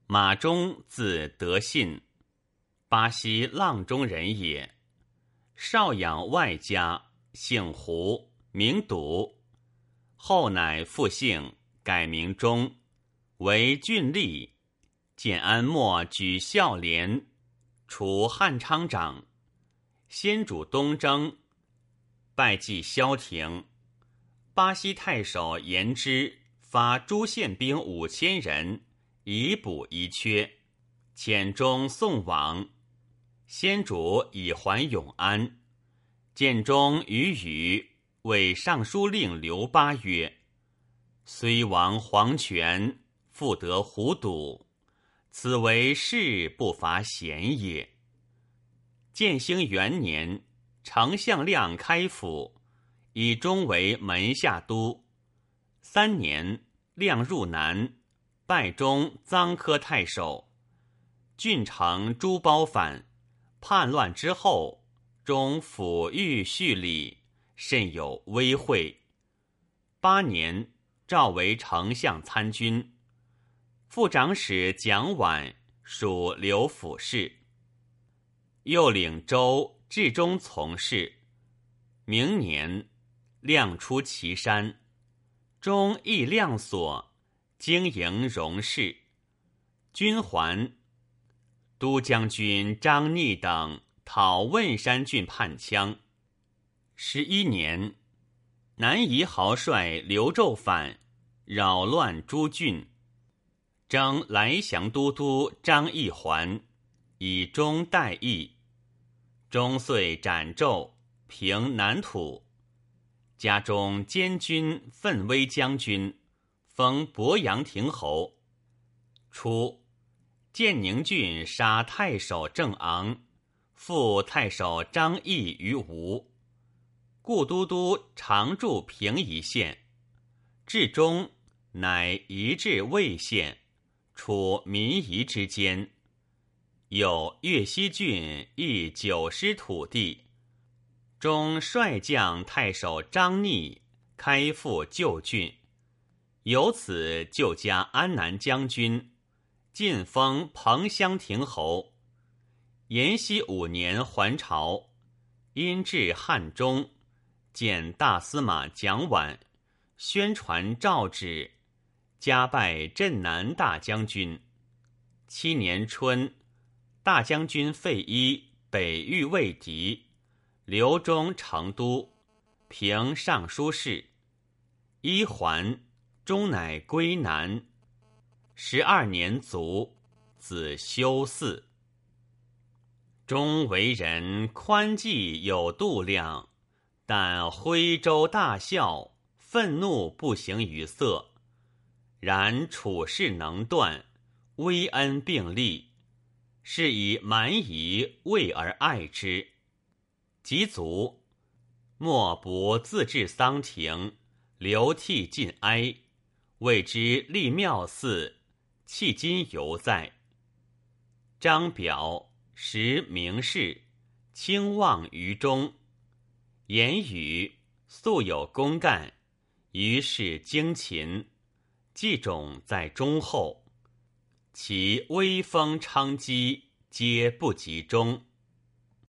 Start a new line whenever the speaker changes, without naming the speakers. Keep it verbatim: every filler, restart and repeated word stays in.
马忠字德信，巴西阆中人也。少养外家，姓胡，名笃。后乃复姓，改名忠，为郡吏。建安末举孝廉，除汉昌长。先主东征，败绩萧亭。巴西太守严之发诸县兵五千人，以补遗缺，遣中送往。先主以还永安。建中与宇谓尚书令刘巴曰：虽亡黄权，复得胡堵，此为事不乏贤也。建兴元年，丞相亮开府，以忠为门下都。三年，亮入南，拜中臧科太守。郡城朱褒反，叛乱之后，终抚育恤礼，甚有威惠。八年，召为丞相参军。副长史蒋琬属刘府事。又领州治中从事。明年，亮出祁山，中亦亮所，经营戎士。军还，都将军张逆等讨汶山郡叛羌。十一年，南夷豪帅刘胄反，扰乱诸郡，征来降都督张议还，以忠代议。中遂斩胄，平南土。家中监军奋威将军，封鄱阳亭侯。初，建宁郡杀太守郑昂，复太守张议于吴。故都督常驻平邑县。至中，乃移至魏县，处民夷之间。有越西郡亦九师土地。中率将太守张逆开赴旧郡，由此就加安南将军，晋封彭乡亭侯。延熙五年还朝，因至汉中，见大司马蒋琬，宣传诏旨，加拜镇南大将军。七年春，大将军费祎北御魏敌，刘忠成都，平尚书事。祎还，终乃归南。十二年卒，子修嗣。终为人宽济有度量，但徽州大笑，愤怒不形于色。然处事能断，威恩并立，是以蛮夷畏而爱之。及卒，莫不自治丧庭，流涕尽哀，谓之立庙祀，迄今犹在。张表实名士，轻望于中。言语素有公干，于是精勤，计种在忠厚。其威风昌基，皆不及中。